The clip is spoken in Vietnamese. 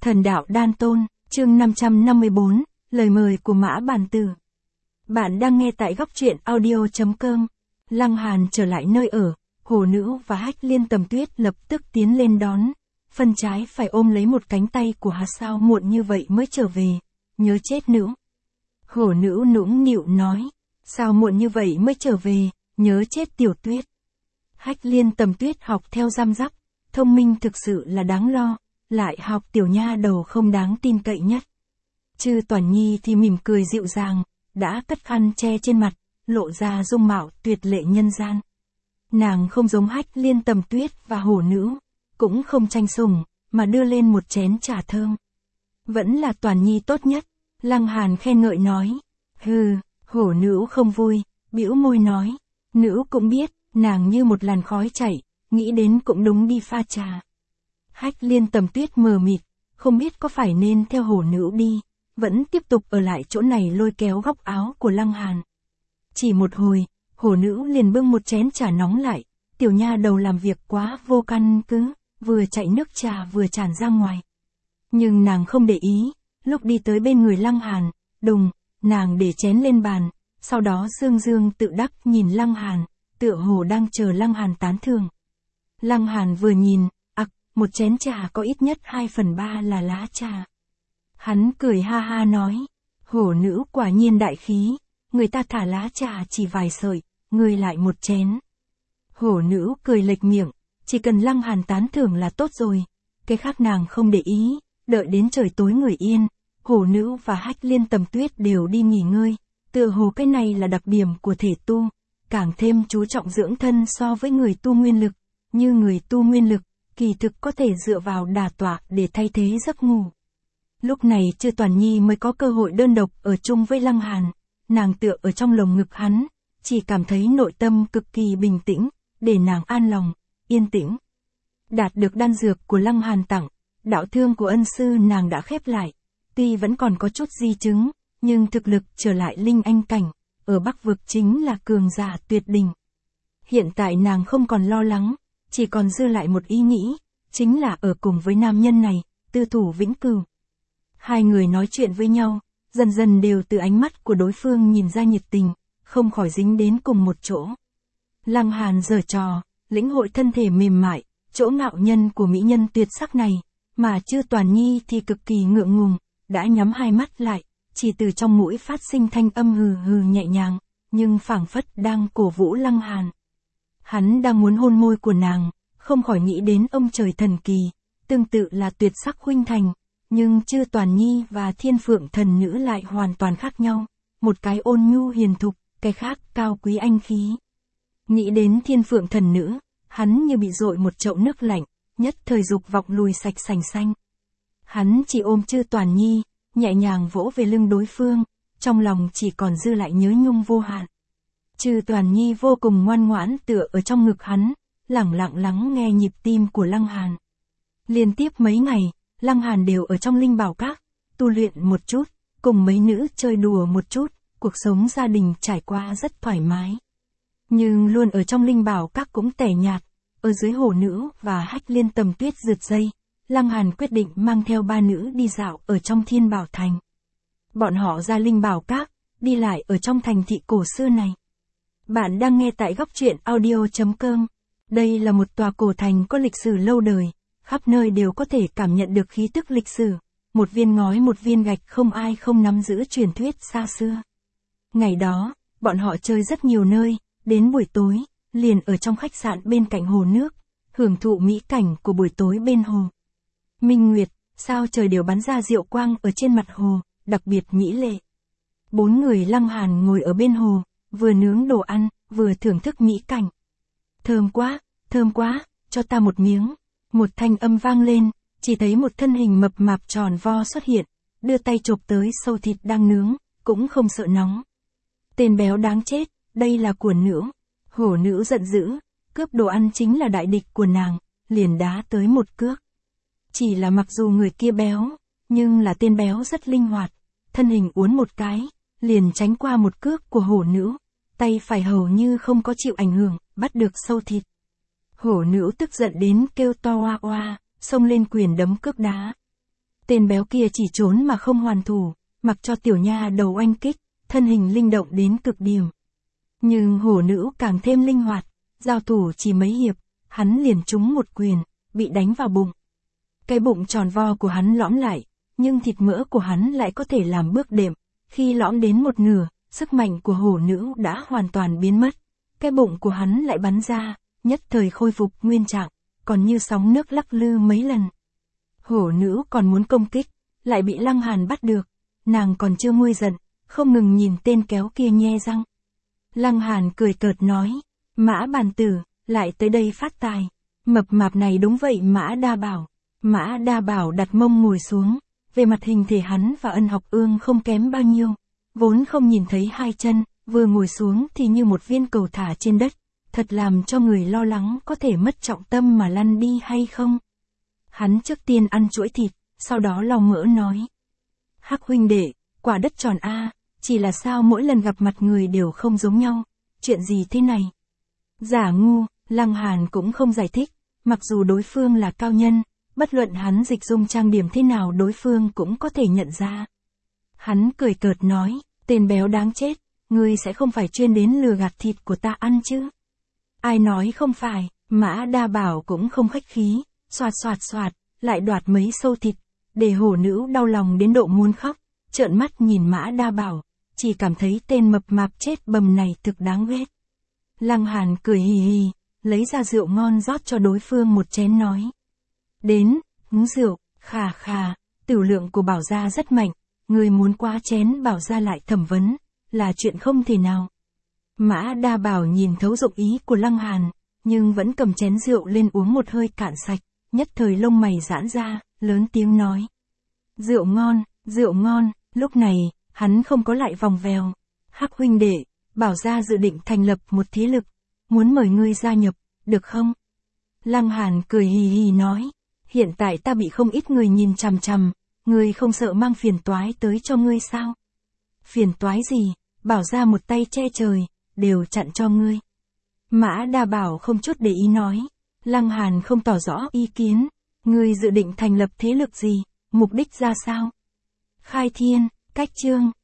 Thần đạo đan tôn, chương 554, lời mời của Mã Bàn Tử. Bạn đang nghe tại góc truyện audio.com. Lăng Hàn trở lại nơi ở, Hổ Nữ và Hách Liên Tầm Tuyết lập tức tiến lên đón. Phân trái phải ôm lấy một cánh tay của Hà, sao muộn như vậy mới trở về, nhớ chết nữ. Hổ Nữ nũng nịu nói, sao muộn như vậy mới trở về, nhớ chết Tiểu Tuyết. Hách Liên Tầm Tuyết học theo răm rắp, thông minh thực sự là đáng lo, lại học tiểu nha đầu không đáng tin cậy nhất. Chư Toàn Nhi thì mỉm cười dịu dàng, đã cất khăn che trên mặt, lộ ra dung mạo tuyệt lệ nhân gian. Nàng không giống Hách Liên Tầm Tuyết và Hổ Nữ, cũng không tranh sủng, mà đưa lên một chén trà thơm. Vẫn là Toàn Nhi tốt nhất, Lăng Hàn khen ngợi nói. Hổ Nữ không vui, bĩu môi nói, nữ cũng biết, nàng như một làn khói chảy, nghĩ đến cũng đúng đi pha trà. Hách Liên Tầm Tuyết mờ mịt, không biết có phải nên theo Hổ Nữ đi, vẫn tiếp tục ở lại chỗ này lôi kéo góc áo của Lăng Hàn. Chỉ một hồi, Hổ Nữ liền bưng một chén trà nóng lại, tiểu nha đầu làm việc quá vô căn cứ, vừa chạy nước trà vừa tràn ra ngoài. Nhưng nàng không để ý, lúc đi tới bên người Lăng Hàn, đùng, nàng để chén lên bàn, sau đó dương dương tự đắc nhìn Lăng Hàn, tựa hồ đang chờ Lăng Hàn tán thưởng. Lăng Hàn vừa nhìn, một chén trà có ít nhất 2/3 là lá trà. Hắn cười ha ha nói, Hổ Nữ quả nhiên đại khí, người ta thả lá trà chỉ vài sợi, ngươi lại một chén. Hổ Nữ cười lệch miệng, chỉ cần Lăng Hàn tán thưởng là tốt rồi, cái khác nàng không để ý, đợi đến trời tối người yên, Hổ Nữ và Hách Liên Tầm Tuyết đều đi nghỉ ngơi, tựa hồ cái này là đặc điểm của thể tu, càng thêm chú trọng dưỡng thân so với người tu nguyên lực, như người tu nguyên lực, kỳ thực có thể dựa vào đả tọa để thay thế giấc ngủ. Lúc này Chư Toàn Nhi mới có cơ hội đơn độc ở chung với Lăng Hàn, nàng tựa ở trong lồng ngực hắn, chỉ cảm thấy nội tâm cực kỳ bình tĩnh, để nàng an lòng, yên tĩnh. Đạt được đan dược của Lăng Hàn tặng, đạo thương của ân sư nàng đã khép lại, tuy vẫn còn có chút di chứng, nhưng thực lực trở lại linh anh cảnh, ở Bắc vực chính là cường giả tuyệt đỉnh. Hiện tại nàng không còn lo lắng, chỉ còn dư lại một ý nghĩ, chính là ở cùng với nam nhân này, tư thủ vĩnh cửu. Hai người nói chuyện với nhau, dần dần đều từ ánh mắt của đối phương nhìn ra nhiệt tình, không khỏi dính đến cùng một chỗ. Lăng Hàn giở trò, lĩnh hội thân thể mềm mại, chỗ ngạo nhân của mỹ nhân tuyệt sắc này, mà Chư Toàn Nhi thì cực kỳ ngượng ngùng, đã nhắm hai mắt lại, chỉ từ trong mũi phát sinh thanh âm hừ hừ nhẹ nhàng, nhưng phảng phất đang cổ vũ Lăng Hàn. Hắn đang muốn hôn môi của nàng, không khỏi nghĩ đến ông trời thần kỳ, tương tự là tuyệt sắc huynh thành, nhưng Chư Toàn Nhi và Thiên Phượng Thần Nữ lại hoàn toàn khác nhau, một cái ôn nhu hiền thục, cái khác cao quý anh khí. Nghĩ đến Thiên Phượng Thần Nữ, hắn như bị dội một chậu nước lạnh, nhất thời dục vọng lùi sạch sành xanh. Hắn chỉ ôm Chư Toàn Nhi, nhẹ nhàng vỗ về lưng đối phương, trong lòng chỉ còn dư lại nhớ nhung vô hạn. Chư Toàn Nhi vô cùng ngoan ngoãn tựa ở trong ngực hắn, lẳng lặng lắng nghe nhịp tim của Lăng Hàn. Liên tiếp mấy ngày, Lăng Hàn đều ở trong Linh Bảo Các, tu luyện một chút, cùng mấy nữ chơi đùa một chút, cuộc sống gia đình trải qua rất thoải mái. Nhưng luôn ở trong Linh Bảo Các cũng tẻ nhạt, ở dưới Hổ Nữ và Hách Liên Tầm Tuyết rượt dây, Lăng Hàn quyết định mang theo ba nữ đi dạo ở trong Thiên Bảo Thành. Bọn họ ra Linh Bảo Các, đi lại ở trong thành thị cổ xưa này. Bạn đang nghe tại góc truyện audio.com. Đây là một tòa cổ thành có lịch sử lâu đời, khắp nơi đều có thể cảm nhận được khí tức lịch sử, một viên ngói một viên gạch không ai không nắm giữ truyền thuyết xa xưa. Ngày đó, bọn họ chơi rất nhiều nơi, đến buổi tối, liền ở trong khách sạn bên cạnh hồ nước, hưởng thụ mỹ cảnh của buổi tối bên hồ. Minh nguyệt, sao trời đều bắn ra diệu quang ở trên mặt hồ, đặc biệt mỹ lệ. Bốn người Lăng Hàn ngồi ở bên hồ, vừa nướng đồ ăn, vừa thưởng thức mỹ cảnh. Thơm quá, cho ta một miếng. Một thanh âm vang lên, chỉ thấy một thân hình mập mạp tròn vo xuất hiện, đưa tay chộp tới sâu thịt đang nướng, cũng không sợ nóng. Tên béo đáng chết, đây là của nữ. Hổ Nữ giận dữ, cướp đồ ăn chính là đại địch của nàng, liền đá tới một cước. Chỉ là mặc dù người kia béo, nhưng là tên béo rất linh hoạt, thân hình uốn một cái, liền tránh qua một cước của Hổ Nữ, tay phải hầu như không có chịu ảnh hưởng, bắt được sâu thịt. Hổ Nữ tức giận đến kêu to oa oa, xông lên quyền đấm cước đá. Tên béo kia chỉ trốn mà không hoàn thủ, mặc cho tiểu nha đầu oanh kích, thân hình linh động đến cực điểm. Nhưng hổ nữ càng thêm linh hoạt, giao thủ chỉ mấy hiệp, hắn liền trúng một quyền, bị đánh vào bụng. Cái bụng tròn vo của hắn lõm lại, nhưng thịt mỡ của hắn lại có thể làm bước đệm, khi lõm đến một nửa, sức mạnh của hổ nữ đã hoàn toàn biến mất. Cái bụng của hắn lại bắn ra, nhất thời khôi phục nguyên trạng, còn như sóng nước lắc lư mấy lần. Hổ nữ còn muốn công kích, lại bị Lăng Hàn bắt được, nàng còn chưa nguôi giận, không ngừng nhìn tên kéo kia nhe răng. Lăng Hàn cười cợt nói, Mã Bàn Tử, lại tới đây phát tài. Mập mạp này đúng vậy Mã Đa Bảo. Mã Đa Bảo đặt mông ngồi xuống, về mặt hình thể hắn và Ân Học Ương không kém bao nhiêu, vốn không nhìn thấy hai chân, vừa ngồi xuống thì như một viên cầu thả trên đất, thật làm cho người lo lắng có thể mất trọng tâm mà lăn đi hay không. Hắn trước tiên ăn chuỗi thịt, sau đó lau mỡ nói. Hắc huynh đệ, quả đất tròn a, chỉ là sao mỗi lần gặp mặt người đều không giống nhau, chuyện gì thế này? Giả ngu, Lăng Hàn cũng không giải thích, mặc dù đối phương là cao nhân, bất luận hắn dịch dung trang điểm thế nào đối phương cũng có thể nhận ra. Hắn cười cợt nói, tên béo đáng chết, ngươi sẽ không phải chuyên đến lừa gạt thịt của ta ăn chứ? Ai nói không phải, Mã Đa Bảo cũng không khách khí, xoạt xoạt xoạt, lại đoạt mấy sâu thịt, để hổ nữ đau lòng đến độ muốn khóc, trợn mắt nhìn Mã Đa Bảo, chỉ cảm thấy tên mập mạp chết bầm này thực đáng ghét. Lăng Hàn cười hì hì, lấy ra rượu ngon rót cho đối phương một chén nói. Đến, uống rượu, khà khà, tửu lượng của Bảo gia rất mạnh, người muốn quá chén Bảo gia lại thẩm vấn, là chuyện không thể nào. Mã Đa Bảo nhìn thấu dụng ý của Lăng Hàn, nhưng vẫn cầm chén rượu lên uống một hơi cạn sạch, nhất thời lông mày giãn ra, lớn tiếng nói. Rượu ngon, lúc này, hắn không có lại vòng vèo. Hắc huynh đệ, Bảo gia dự định thành lập một thế lực, muốn mời ngươi gia nhập, được không? Lăng Hàn cười hì hì nói, hiện tại ta bị không ít người nhìn chằm chằm, ngươi không sợ mang phiền toái tới cho ngươi sao? Phiền toái gì, Bảo gia một tay che trời, đều chặn cho ngươi. Mã Đa Bảo không chút để ý nói, Lăng Hàn không tỏ rõ ý kiến, ngươi dự định thành lập thế lực gì, mục đích ra sao? Khai thiên, cách chương.